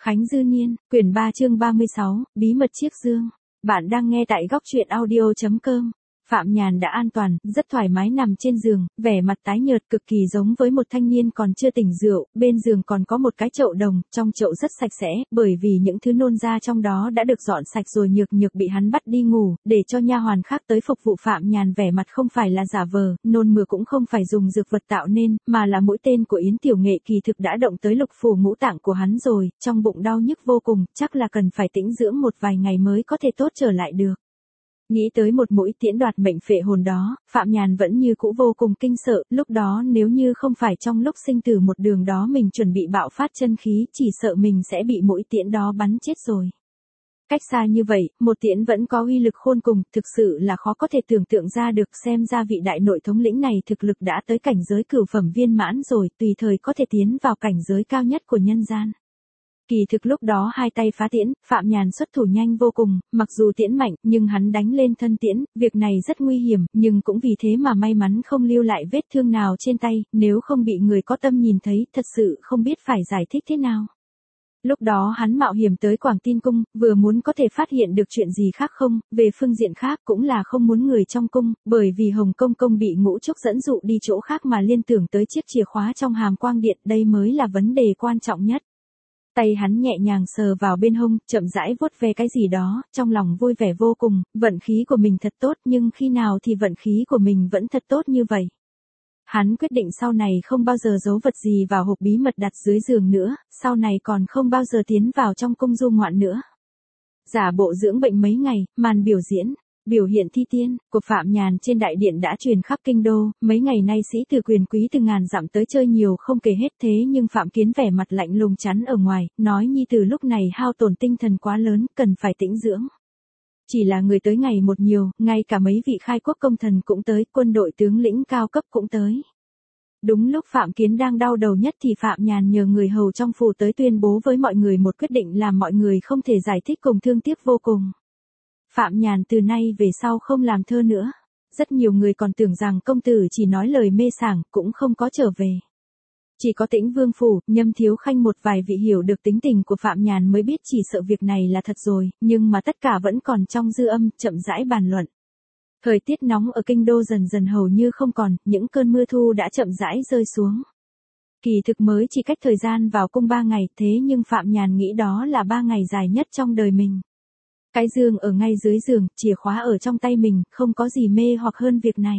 Khánh Dư Niên, quyển 3 chương 36, bí mật chiếc dương. Bạn đang nghe tại góc truyện audio.com. Phạm Nhàn đã an toàn, rất thoải mái nằm trên giường, vẻ mặt tái nhợt cực kỳ giống với một thanh niên còn chưa tỉnh rượu, bên giường còn có một cái chậu đồng, trong chậu rất sạch sẽ, bởi vì những thứ nôn ra trong đó đã được dọn sạch rồi Nhược Nhược bị hắn bắt đi ngủ, để cho nha hoàn khác tới phục vụ. Phạm Nhàn vẻ mặt không phải là giả vờ, nôn mửa cũng không phải dùng dược vật tạo nên, mà là mũi tên của Yến Tiểu Nghệ kỳ thực đã động tới lục phủ ngũ tạng của hắn rồi, trong bụng đau nhức vô cùng, chắc là cần phải tĩnh dưỡng một vài ngày mới có thể tốt trở lại được. Nghĩ tới một mũi tiễn đoạt mệnh phệ hồn đó, Phạm Nhàn vẫn như cũ vô cùng kinh sợ, lúc đó nếu như không phải trong lúc sinh tử một đường đó mình chuẩn bị bạo phát chân khí, chỉ sợ mình sẽ bị mũi tiễn đó bắn chết rồi. Cách xa như vậy, một tiễn vẫn có uy lực khôn cùng, thực sự là khó có thể tưởng tượng ra được, xem ra vị đại nội thống lĩnh này thực lực đã tới cảnh giới cửu phẩm viên mãn rồi, tùy thời có thể tiến vào cảnh giới cao nhất của nhân gian. Kỳ thực lúc đó hai tay phá tiễn, Phạm Nhàn xuất thủ nhanh vô cùng, mặc dù tiễn mạnh, nhưng hắn đánh lên thân tiễn, việc này rất nguy hiểm, nhưng cũng vì thế mà may mắn không lưu lại vết thương nào trên tay, nếu không bị người có tâm nhìn thấy, thật sự không biết phải giải thích thế nào. Lúc đó hắn mạo hiểm tới Quảng Tin Cung, vừa muốn có thể phát hiện được chuyện gì khác không, về phương diện khác cũng là không muốn người trong cung, bởi vì Hồng Công Công bị Ngũ Trúc dẫn dụ đi chỗ khác mà liên tưởng tới chiếc chìa khóa trong hàm quang điện, đây mới là vấn đề quan trọng nhất. Tay hắn nhẹ nhàng sờ vào bên hông, chậm rãi vuốt ve cái gì đó, trong lòng vui vẻ vô cùng, vận khí của mình thật tốt, nhưng khi nào thì vận khí của mình vẫn thật tốt như vậy. Hắn quyết định sau này không bao giờ giấu vật gì vào hộp bí mật đặt dưới giường nữa, sau này còn không bao giờ tiến vào trong cung du ngoạn nữa. Giả bộ dưỡng bệnh mấy ngày, màn biểu diễn, biểu hiện thi tiên của Phạm Nhàn trên đại điện đã truyền khắp kinh đô, mấy ngày nay sĩ tử quyền quý từ ngàn dặm tới chơi nhiều không kể hết, thế nhưng Phạm Kiến vẻ mặt lạnh lùng chắn ở ngoài, nói nhi tử lúc này hao tổn tinh thần quá lớn, cần phải tĩnh dưỡng. Chỉ là người tới ngày một nhiều, ngay cả mấy vị khai quốc công thần cũng tới, quân đội tướng lĩnh cao cấp cũng tới. Đúng lúc Phạm Kiến đang đau đầu nhất thì Phạm Nhàn nhờ người hầu trong phủ tới tuyên bố với mọi người một quyết định làm mọi người không thể giải thích cùng thương tiếc vô cùng. Phạm Nhàn từ nay về sau không làm thơ nữa. Rất nhiều người còn tưởng rằng công tử chỉ nói lời mê sảng, cũng không có trở về. Chỉ có Tĩnh Vương phủ, Nhâm Thiếu Khanh một vài vị hiểu được tính tình của Phạm Nhàn mới biết chỉ sợ việc này là thật rồi, nhưng mà tất cả vẫn còn trong dư âm, chậm rãi bàn luận. Thời tiết nóng ở kinh đô dần dần hầu như không còn, những cơn mưa thu đã chậm rãi rơi xuống. Kỳ thực mới chỉ cách thời gian vào cung 3 ngày, thế nhưng Phạm Nhàn nghĩ đó là 3 ngày dài nhất trong đời mình. Cái dương ở ngay dưới giường, chìa khóa ở trong tay mình, không có gì mê hoặc hơn việc này.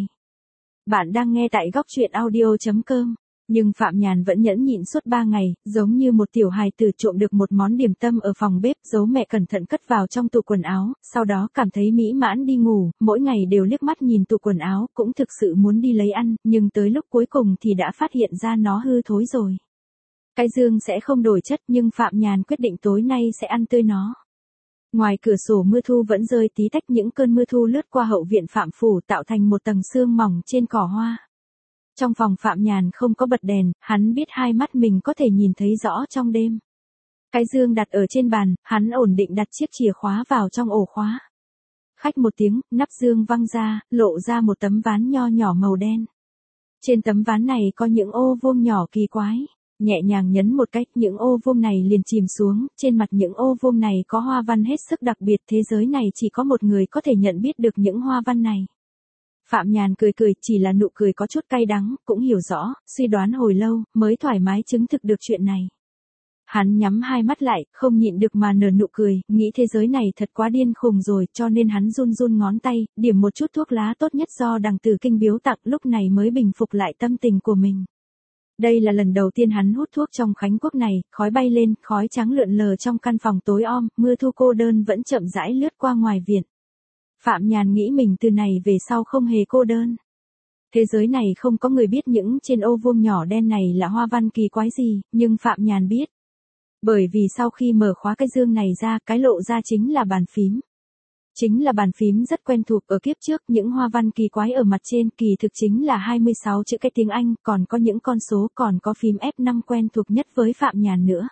Bạn đang nghe tại góc truyện audio.com. Nhưng Phạm Nhàn vẫn nhẫn nhịn suốt 3 ngày, giống như một tiểu hài tử trộm được một món điểm tâm ở phòng bếp, giấu mẹ cẩn thận cất vào trong tủ quần áo, sau đó cảm thấy mỹ mãn đi ngủ, mỗi ngày đều liếc mắt nhìn tủ quần áo, cũng thực sự muốn đi lấy ăn, nhưng tới lúc cuối cùng thì đã phát hiện ra nó hư thối rồi. Cái dương sẽ không đổi chất, nhưng Phạm Nhàn quyết định tối nay sẽ ăn tươi nó. Ngoài cửa sổ mưa thu vẫn rơi tí tách, những cơn mưa thu lướt qua hậu viện Phạm phủ tạo thành một tầng sương mỏng trên cỏ hoa. Trong phòng Phạm Nhàn không có bật đèn, hắn biết hai mắt mình có thể nhìn thấy rõ trong đêm. Cái dương đặt ở trên bàn, hắn ổn định đặt chiếc chìa khóa vào trong ổ khóa. Khách một tiếng, nắp dương văng ra, lộ ra một tấm ván nho nhỏ màu đen. Trên tấm ván này có những ô vuông nhỏ kỳ quái. Nhẹ nhàng nhấn một cách, những ô vuông này liền chìm xuống, trên mặt những ô vuông này có hoa văn hết sức đặc biệt, thế giới này chỉ có một người có thể nhận biết được những hoa văn này. Phạm Nhàn cười cười, chỉ là nụ cười có chút cay đắng, cũng hiểu rõ, suy đoán hồi lâu, mới thoải mái chứng thực được chuyện này. Hắn nhắm hai mắt lại, không nhịn được mà nở nụ cười, nghĩ thế giới này thật quá điên khùng rồi, cho nên hắn run run ngón tay, điểm một chút thuốc lá tốt nhất do Đằng Tử Kinh biếu tặng, lúc này mới bình phục lại tâm tình của mình. Đây là lần đầu tiên hắn hút thuốc trong Khánh Quốc này, khói bay lên, khói trắng lượn lờ trong căn phòng tối om, mưa thu cô đơn vẫn chậm rãi lướt qua ngoài viện. Phạm Nhàn nghĩ mình từ này về sau không hề cô đơn. Thế giới này không có người biết những trên ô vuông nhỏ đen này là hoa văn kỳ quái gì, nhưng Phạm Nhàn biết. Bởi vì sau khi mở khóa cái dương này ra, cái lộ ra chính là bàn phím. Chính là bàn phím rất quen thuộc ở kiếp trước, những hoa văn kỳ quái ở mặt trên kỳ thực chính là 26 chữ cái tiếng Anh, còn có những con số, còn có phím F5 quen thuộc nhất với Phạm Nhàn nữa.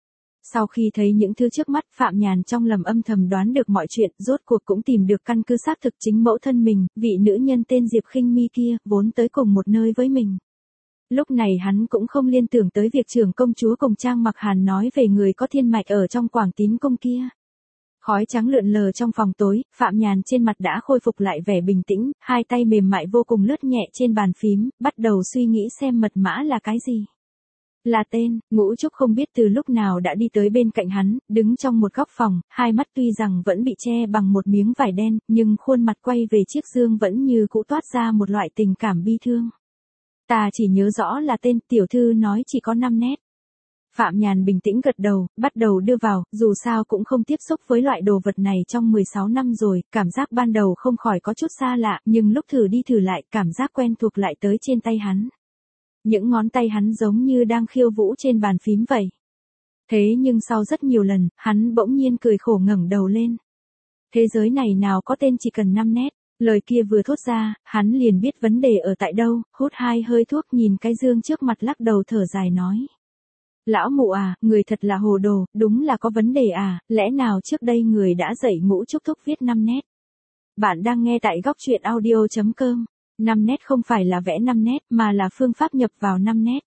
Sau khi thấy những thứ trước mắt, Phạm Nhàn trong lòng âm thầm đoán được mọi chuyện, rốt cuộc cũng tìm được căn cứ xác thực chính mẫu thân mình, vị nữ nhân tên Diệp Khinh Mi kia, vốn tới cùng một nơi với mình. Lúc này hắn cũng không liên tưởng tới việc trưởng công chúa cùng Trang Mặc Hàn nói về người có thiên mạch ở trong Quảng Tín cung kia. Khói trắng lượn lờ trong phòng tối, Phạm Nhàn trên mặt đã khôi phục lại vẻ bình tĩnh, hai tay mềm mại vô cùng lướt nhẹ trên bàn phím, bắt đầu suy nghĩ xem mật mã là cái gì. Là tên. Ngũ Trúc không biết từ lúc nào đã đi tới bên cạnh hắn, đứng trong một góc phòng, hai mắt tuy rằng vẫn bị che bằng một miếng vải đen, nhưng khuôn mặt quay về chiếc giường vẫn như cũ toát ra một loại tình cảm bi thương. Ta chỉ nhớ rõ là tên, tiểu thư nói chỉ có 5 nét. Phạm Nhàn bình tĩnh gật đầu, bắt đầu đưa vào, dù sao cũng không tiếp xúc với loại đồ vật này trong 16 năm rồi, cảm giác ban đầu không khỏi có chút xa lạ, nhưng lúc thử đi thử lại, cảm giác quen thuộc lại tới trên tay hắn. Những ngón tay hắn giống như đang khiêu vũ trên bàn phím vậy. Thế nhưng sau rất nhiều lần, hắn bỗng nhiên cười khổ ngẩng đầu lên. Thế giới này nào có tên chỉ cần 5 nét. Lời kia vừa thốt ra, hắn liền biết vấn đề ở tại đâu, hút 2 hơi thuốc nhìn cái dương trước mặt lắc đầu thở dài nói. Lão mụ à, người thật là hồ đồ, đúng là có vấn đề à, lẽ nào trước đây người đã dạy Ngũ Trúc thúc viết 5 nét. Bạn đang nghe tại góc truyện audio.com. 5 nét không phải là vẽ 5 nét mà là phương pháp nhập vào 5 nét.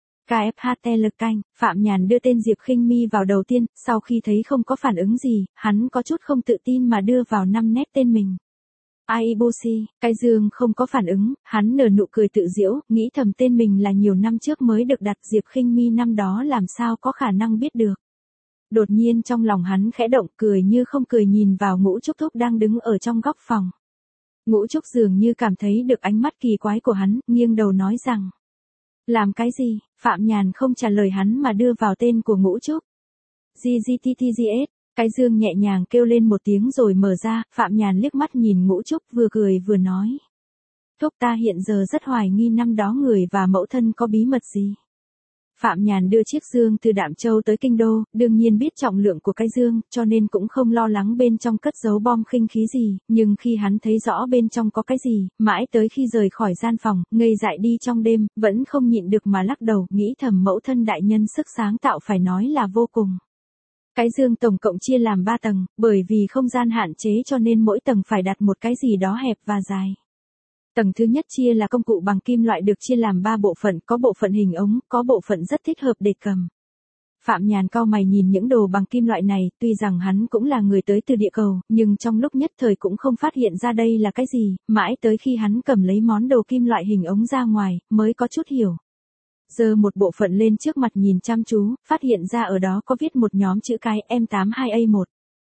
KFHT lực canh, Phạm Nhàn đưa tên Diệp Khinh Mi vào đầu tiên, sau khi thấy không có phản ứng gì, hắn có chút không tự tin mà đưa vào 5 nét tên mình. Aibushi, cái dương không có phản ứng, hắn nở nụ cười tự giễu, nghĩ thầm tên mình là nhiều năm trước mới được đặt, Diệp Khinh Mi năm đó làm sao có khả năng biết được. Đột nhiên trong lòng hắn khẽ động, cười như không cười nhìn vào Ngũ Trúc thúc đang đứng ở trong góc phòng. Ngũ Trúc dường như cảm thấy được ánh mắt kỳ quái của hắn, nghiêng đầu nói rằng. Làm cái gì? Phạm Nhàn không trả lời hắn mà đưa vào tên của Ngũ Trúc. GGTTGS. Cái dương nhẹ nhàng kêu lên một tiếng rồi mở ra, Phạm Nhàn liếc mắt nhìn Ngũ Trúc vừa cười vừa nói. Thúc ta hiện giờ rất hoài nghi năm đó người và mẫu thân có bí mật gì. Phạm Nhàn đưa chiếc dương từ Đạm Châu tới Kinh Đô, đương nhiên biết trọng lượng của cái dương, cho nên cũng không lo lắng bên trong cất giấu bom khinh khí gì, nhưng khi hắn thấy rõ bên trong có cái gì, mãi tới khi rời khỏi gian phòng, ngây dại đi trong đêm, vẫn không nhịn được mà lắc đầu, nghĩ thầm mẫu thân đại nhân sức sáng tạo phải nói là vô cùng. Cái dương tổng cộng chia làm 3 tầng, bởi vì không gian hạn chế cho nên mỗi tầng phải đặt một cái gì đó hẹp và dài. Tầng thứ nhất chia là công cụ bằng kim loại được chia làm 3 bộ phận, có bộ phận hình ống, có bộ phận rất thích hợp để cầm. Phạm Nhàn cau mày nhìn những đồ bằng kim loại này, tuy rằng hắn cũng là người tới từ địa cầu, nhưng trong lúc nhất thời cũng không phát hiện ra đây là cái gì, mãi tới khi hắn cầm lấy món đồ kim loại hình ống ra ngoài, mới có chút hiểu. Giơ một bộ phận lên trước mặt nhìn chăm chú, phát hiện ra ở đó có viết một nhóm chữ cái M82A1.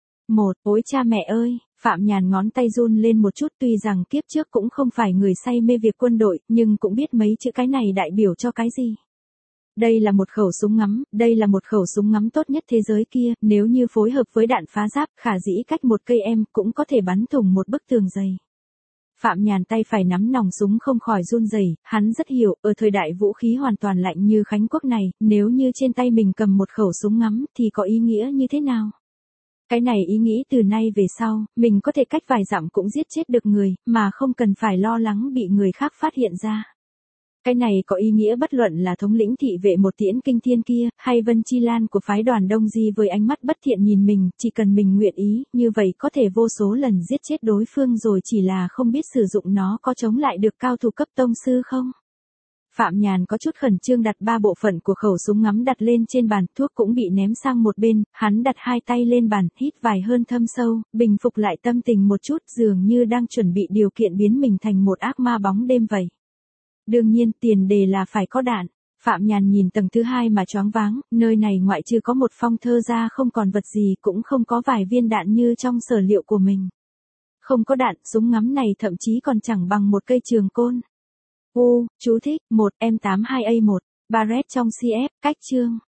Ôi cha mẹ ơi, Phạm Nhàn ngón tay run lên một chút, tuy rằng kiếp trước cũng không phải người say mê việc quân đội, nhưng cũng biết mấy chữ cái này đại biểu cho cái gì. Đây là một khẩu súng ngắm, đây là một khẩu súng ngắm tốt nhất thế giới kia, nếu như phối hợp với đạn phá giáp, khả dĩ cách một cây cũng có thể bắn thủng một bức tường dày. Phạm Nhàn tay phải nắm nòng súng không khỏi run rẩy, hắn rất hiểu, ở thời đại vũ khí hoàn toàn lạnh như Khánh Quốc này, nếu như trên tay mình cầm một khẩu súng ngắm thì có ý nghĩa như thế nào? Cái này ý nghĩ từ nay về sau, mình có thể cách vài dặm cũng giết chết được người, mà không cần phải lo lắng bị người khác phát hiện ra. Cái này có ý nghĩa bất luận là thống lĩnh thị vệ một tiễn kinh thiên kia, hay Vân Chi Lan của phái Đoàn Đông Di với ánh mắt bất thiện nhìn mình, chỉ cần mình nguyện ý, như vậy có thể vô số lần giết chết đối phương rồi, chỉ là không biết sử dụng nó có chống lại được cao thủ cấp tông sư không? Phạm Nhàn có chút khẩn trương đặt 3 bộ phận của khẩu súng ngắm đặt lên trên bàn, thuốc cũng bị ném sang một bên, hắn đặt 2 tay lên bàn, hít vài hơi thâm sâu, bình phục lại tâm tình một chút, dường như đang chuẩn bị điều kiện biến mình thành một ác ma bóng đêm vậy. Đương nhiên, tiền đề là phải có đạn. Phạm Nhàn nhìn tầng thứ 2 mà choáng váng, nơi này ngoại trừ có một phong thơ ra không còn vật gì, cũng không có vài viên đạn như trong sở liệu của mình. Không có đạn, súng ngắm này thậm chí còn chẳng bằng một cây trường côn. Chú thích, 1M82A1, Barrett trong CF, cách chương.